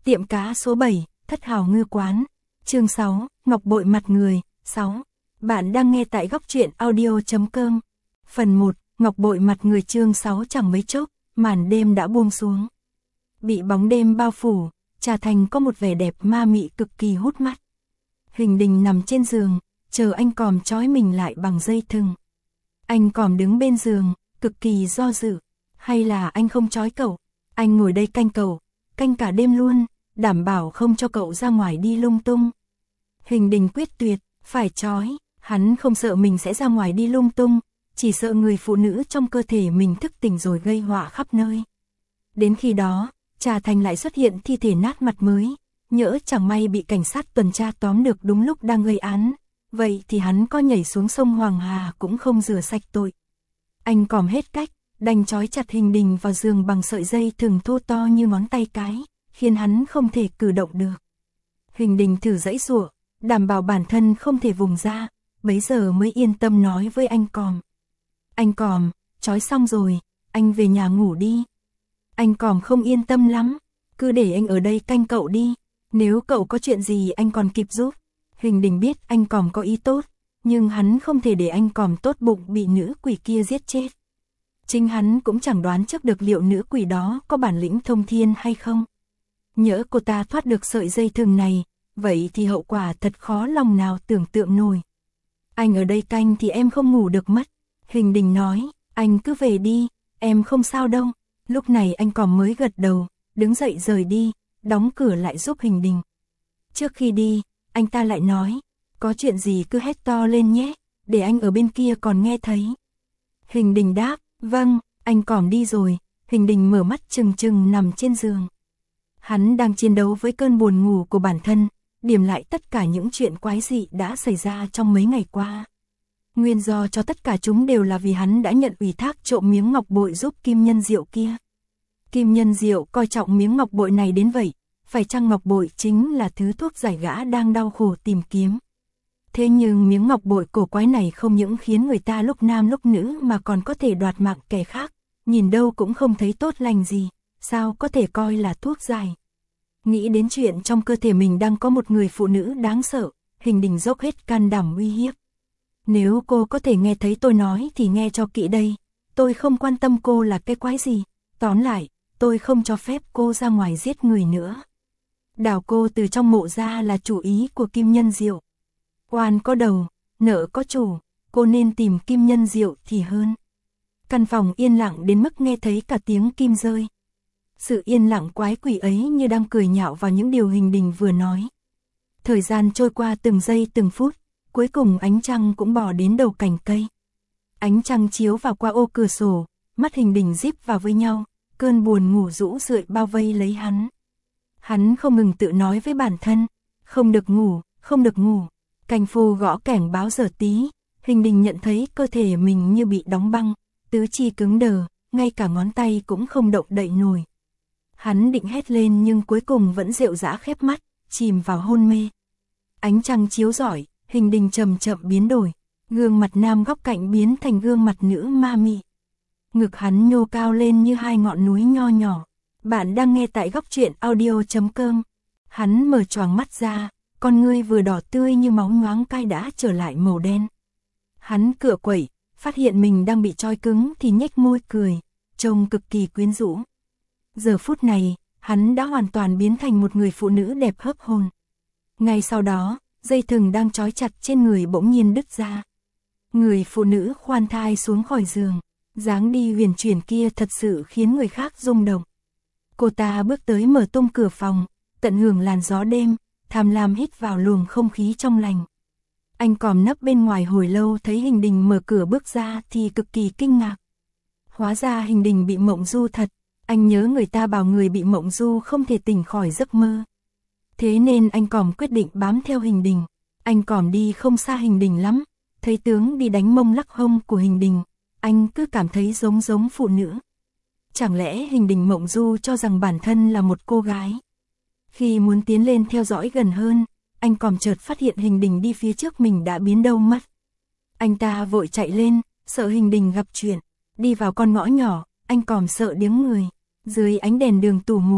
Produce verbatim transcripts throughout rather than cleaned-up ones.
Tiệm cá số bảy, Thất Hào Ngư Quán. Chương sáu, Ngọc bội mặt người. sáu. Bạn đang nghe tại góc truyện audio chấm com. Phần một, Ngọc bội mặt người. Chương sáu. Chẳng mấy chốc, màn đêm đã buông xuống. Bị bóng đêm bao phủ, Trà Thành có một vẻ đẹp ma mị cực kỳ hút mắt. Hình Đình nằm trên giường, chờ anh Còm trói mình lại bằng dây thừng. Anh Còm đứng bên giường, cực kỳ do dự. Hay là anh không trói cậu? Anh ngồi đây canh cậu, canh cả đêm luôn, đảm bảo không cho cậu ra ngoài đi lung tung. Hình Đình quyết tuyệt, phải trói. Hắn không sợ mình sẽ ra ngoài đi lung tung, chỉ sợ người phụ nữ trong cơ thể mình thức tỉnh rồi gây họa khắp nơi. Đến khi đó, Trà Thành lại xuất hiện thi thể nát mặt mới, nhỡ chẳng may bị cảnh sát tuần tra tóm được đúng lúc đang gây án, vậy thì hắn có nhảy xuống sông Hoàng Hà cũng không rửa sạch tội. Anh Còm hết cách, đành trói chặt Hình Đình vào giường bằng sợi dây thừng thô to như ngón tay cái, khiến hắn không thể cử động được. Hình Đình thử giãy giụa, đảm bảo bản thân không thể vùng ra, bấy giờ mới yên tâm nói với anh Còm. Anh Còm, trói xong rồi, anh về nhà ngủ đi. Anh Còm không yên tâm lắm, cứ để anh ở đây canh cậu đi, nếu cậu có chuyện gì anh còn kịp giúp. Hình Đình biết anh Còm có ý tốt, nhưng hắn không thể để anh Còm tốt bụng bị nữ quỷ kia giết chết. Chính hắn cũng chẳng đoán trước được liệu nữ quỷ đó có bản lĩnh thông thiên hay không. Nhỡ cô ta thoát được sợi dây thừng này, vậy thì hậu quả thật khó lòng nào tưởng tượng nổi. Anh ở đây canh thì em không ngủ được mất. Hình Đình nói, anh cứ về đi, em không sao đâu. Lúc này anh Còm mới gật đầu, đứng dậy rời đi, đóng cửa lại giúp Hình Đình. Trước khi đi, anh ta lại nói, có chuyện gì cứ hét to lên nhé, để anh ở bên kia còn nghe thấy. Hình Đình đáp, vâng. Anh Còm đi rồi, Hình Đình mở mắt trừng trừng nằm trên giường. Hắn đang chiến đấu với cơn buồn ngủ của bản thân, điểm lại tất cả những chuyện quái dị đã xảy ra trong mấy ngày qua. Nguyên do cho tất cả chúng đều là vì hắn đã nhận ủy thác trộm miếng ngọc bội giúp Kim Nhân Diệu kia. Kim Nhân Diệu coi trọng miếng ngọc bội này đến vậy, phải chăng ngọc bội chính là thứ thuốc giải gã đang đau khổ tìm kiếm. Thế nhưng miếng ngọc bội cổ quái này không những khiến người ta lúc nam lúc nữ mà còn có thể đoạt mạng kẻ khác, nhìn đâu cũng không thấy tốt lành gì, sao có thể coi là thuốc giải. Nghĩ đến chuyện trong cơ thể mình đang có một người phụ nữ đáng sợ, Hình Đình dốc hết can đảm uy hiếp. Nếu cô có thể nghe thấy tôi nói thì nghe cho kỹ đây, tôi không quan tâm cô là cái quái gì, tóm lại, tôi không cho phép cô ra ngoài giết người nữa. Đào cô từ trong mộ ra là chủ ý của Kim Nhân Diệu. Oan có đầu, nợ có chủ, cô nên tìm Kim Nhân Diệu thì hơn. Căn phòng yên lặng đến mức nghe thấy cả tiếng kim rơi. Sự yên lặng quái quỷ ấy như đang cười nhạo vào những điều Hình Đình vừa nói. Thời gian trôi qua từng giây từng phút, cuối cùng ánh trăng cũng bò đến đầu cành cây. Ánh trăng chiếu vào qua ô cửa sổ, mắt Hình Đình díp vào với nhau, cơn buồn ngủ rũ rượi bao vây lấy hắn. Hắn không ngừng tự nói với bản thân, không được ngủ, không được ngủ. Cành phù gõ kẻng báo giờ tí, Hình Đình nhận thấy cơ thể mình như bị đóng băng, tứ chi cứng đờ, ngay cả ngón tay cũng không động đậy nổi. Hắn định hét lên nhưng cuối cùng vẫn rệu rã khép mắt, chìm vào hôn mê. Ánh trăng chiếu rọi, Hình Đình chậm chậm biến đổi, gương mặt nam góc cạnh biến thành gương mặt nữ ma mị. Ngực hắn nhô cao lên như hai ngọn núi nho nhỏ. Bạn đang nghe tại góc truyện audio chấm com. Hắn mở choàng mắt ra, con ngươi vừa đỏ tươi như máu nhoáng cay đã trở lại màu đen. Hắn cựa quẩy, phát hiện mình đang bị trói cứng thì nhếch môi cười, trông cực kỳ quyến rũ. Giờ phút này, hắn đã hoàn toàn biến thành một người phụ nữ đẹp hớp hồn. Ngay sau đó, dây thừng đang trói chặt trên người bỗng nhiên đứt ra. Người phụ nữ khoan thai xuống khỏi giường, dáng đi huyền chuyển kia thật sự khiến người khác rung động. Cô ta bước tới mở tung cửa phòng, tận hưởng làn gió đêm, tham lam hít vào luồng không khí trong lành. Anh Còm nấp bên ngoài hồi lâu thấy Hình Đình mở cửa bước ra thì cực kỳ kinh ngạc. Hóa ra Hình Đình bị mộng du thật, anh nhớ người ta bảo người bị mộng du không thể tỉnh khỏi giấc mơ. Thế nên anh Còm quyết định bám theo Hình Đình. Anh Còm đi không xa Hình Đình lắm, thấy tướng đi đánh mông lắc hông của Hình Đình, anh cứ cảm thấy giống giống phụ nữ. Chẳng lẽ Hình Đình mộng du cho rằng bản thân là một cô gái? Khi muốn tiến lên theo dõi gần hơn, anh Còm chợt phát hiện Hình Đình đi phía trước mình đã biến đâu mất. Anh ta vội chạy lên, sợ Hình Đình gặp chuyện. Đi vào con ngõ nhỏ, anh Còm sợ điếng người. Dưới ánh đèn đường tù mù,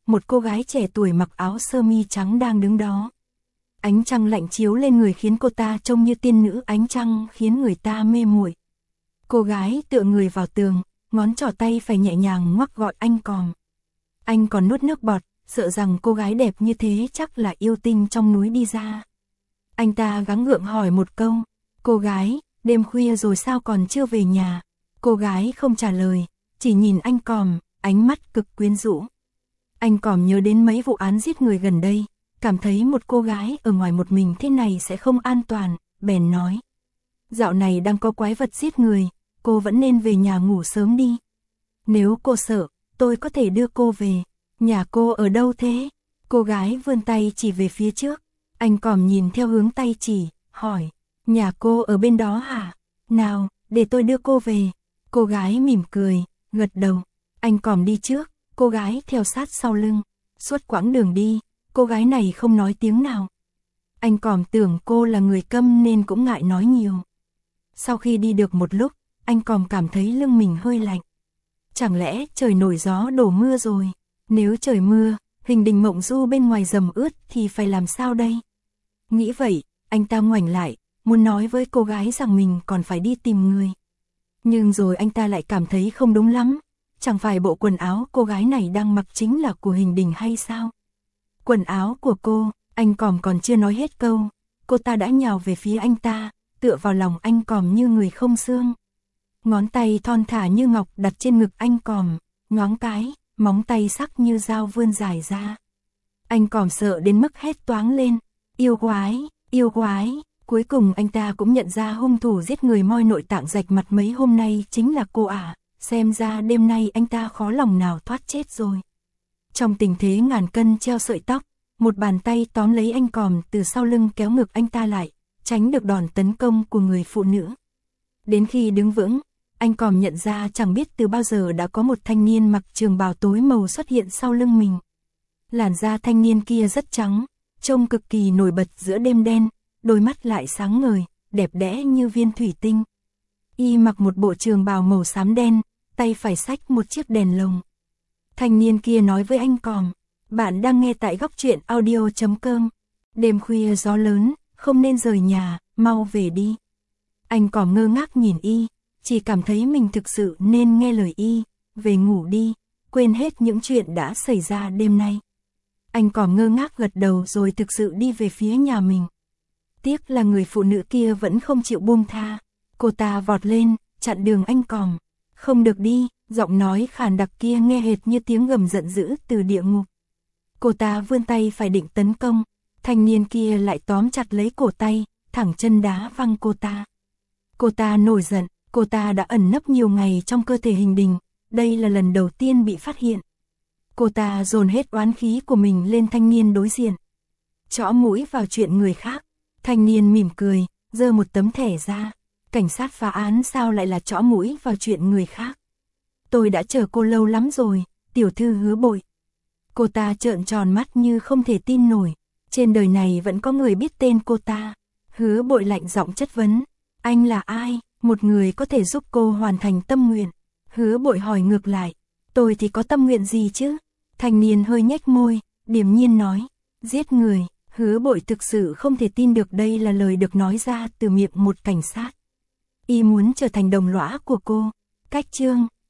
một cô gái trẻ tuổi mặc áo sơ mi trắng đang đứng đó. Ánh trăng lạnh chiếu lên người khiến cô ta trông như tiên nữ, ánh trăng khiến người ta mê muội. Cô gái tựa người vào tường, ngón trỏ tay phải nhẹ nhàng ngoắc gọi anh Còm. Anh còn nuốt nước bọt, sợ rằng cô gái đẹp như thế chắc là yêu tinh trong núi đi ra. Anh ta gắng gượng hỏi một câu, cô gái, đêm khuya rồi sao còn chưa về nhà? Cô gái không trả lời, chỉ nhìn anh Còm, ánh mắt cực quyến rũ. Anh Còm nhớ đến mấy vụ án giết người gần đây, cảm thấy một cô gái ở ngoài một mình thế này sẽ không an toàn, bèn nói. Dạo này đang có quái vật giết người, cô vẫn nên về nhà ngủ sớm đi. Nếu cô sợ, tôi có thể đưa cô về. Nhà cô ở đâu thế? Cô gái vươn tay chỉ về phía trước. Anh Còm nhìn theo hướng tay chỉ, hỏi. Nhà cô ở bên đó hả? Nào, để tôi đưa cô về. Cô gái mỉm cười, gật đầu. Anh Còm đi trước, cô gái theo sát sau lưng. Suốt quãng đường đi, cô gái này không nói tiếng nào. Anh Còm tưởng cô là người câm nên cũng ngại nói nhiều. Sau khi đi được một lúc, anh Còm cảm thấy lưng mình hơi lạnh. Chẳng lẽ trời nổi gió đổ mưa rồi? Nếu trời mưa, Hình Đình Mộng Du bên ngoài dầm ướt thì phải làm sao đây? Nghĩ vậy, anh ta ngoảnh lại, muốn nói với cô gái rằng mình còn phải đi tìm người. Nhưng rồi anh ta lại cảm thấy không đúng lắm. Chẳng phải bộ quần áo cô gái này đang mặc chính là của Hình Đình hay sao? Quần áo của cô, anh Còm còn chưa nói hết câu. Cô ta đã nhào về phía anh ta, tựa vào lòng anh Còm như người không xương. Ngón tay thon thả như ngọc đặt trên ngực anh Còm, nhoáng cái, móng tay sắc như dao vươn dài ra. Anh Còm sợ đến mức hét toáng lên, yêu quái, yêu quái. Cuối cùng anh ta cũng nhận ra hung thủ giết người moi nội tạng rạch mặt mấy hôm nay chính là cô ả, xem ra đêm nay anh ta khó lòng nào thoát chết rồi. Trong tình thế ngàn cân treo sợi tóc, một bàn tay tóm lấy anh Còm từ sau lưng kéo ngực anh ta lại, tránh được đòn tấn công của người phụ nữ. Đến khi đứng vững, anh Còm nhận ra chẳng biết từ bao giờ đã có một thanh niên mặc trường bào tối màu xuất hiện sau lưng mình. Làn da thanh niên kia rất trắng, trông cực kỳ nổi bật giữa đêm đen, đôi mắt lại sáng ngời, đẹp đẽ như viên thủy tinh. Y mặc một bộ trường bào màu xám đen, tay phải xách một chiếc đèn lồng. Thanh niên kia nói với anh Còm, bạn đang nghe tại góc truyện audio chấm com. Đêm khuya gió lớn, không nên rời nhà, mau về đi. Anh Còm ngơ ngác nhìn Y, chỉ cảm thấy mình thực sự nên nghe lời Y, về ngủ đi, quên hết những chuyện đã xảy ra đêm nay. Anh Còm ngơ ngác gật đầu rồi thực sự đi về phía nhà mình. Tiếc là người phụ nữ kia vẫn không chịu buông tha. Cô ta vọt lên, chặn đường anh Còm. Không được đi, giọng nói khàn đặc kia nghe hệt như tiếng gầm giận dữ từ địa ngục. Cô ta vươn tay phải định tấn công, thanh niên kia lại tóm chặt lấy cổ tay, thẳng chân đá văng cô ta. Cô ta nổi giận, cô ta đã ẩn nấp nhiều ngày trong cơ thể Hình Đình, đây là lần đầu tiên bị phát hiện. Cô ta dồn hết oán khí của mình lên thanh niên đối diện. Chõ mũi vào chuyện người khác. Thanh niên mỉm cười, giơ một tấm thẻ ra. Cảnh sát phá án sao lại là chõ mũi vào chuyện người khác? Tôi đã chờ cô lâu lắm rồi, tiểu thư Hứa Bội. Cô ta trợn tròn mắt như không thể tin nổi. Trên đời này vẫn có người biết tên cô ta. Hứa Bội lạnh giọng chất vấn. Anh là ai? Một người có thể giúp cô hoàn thành tâm nguyện. Hứa Bội hỏi ngược lại. Tôi thì có tâm nguyện gì chứ? Thanh niên hơi nhếch môi, điềm nhiên nói. Giết người. Hứa Bội thực sự không thể tin được đây là lời được nói ra từ miệng một cảnh sát. Y muốn trở thành đồng lõa của cô. Cách chương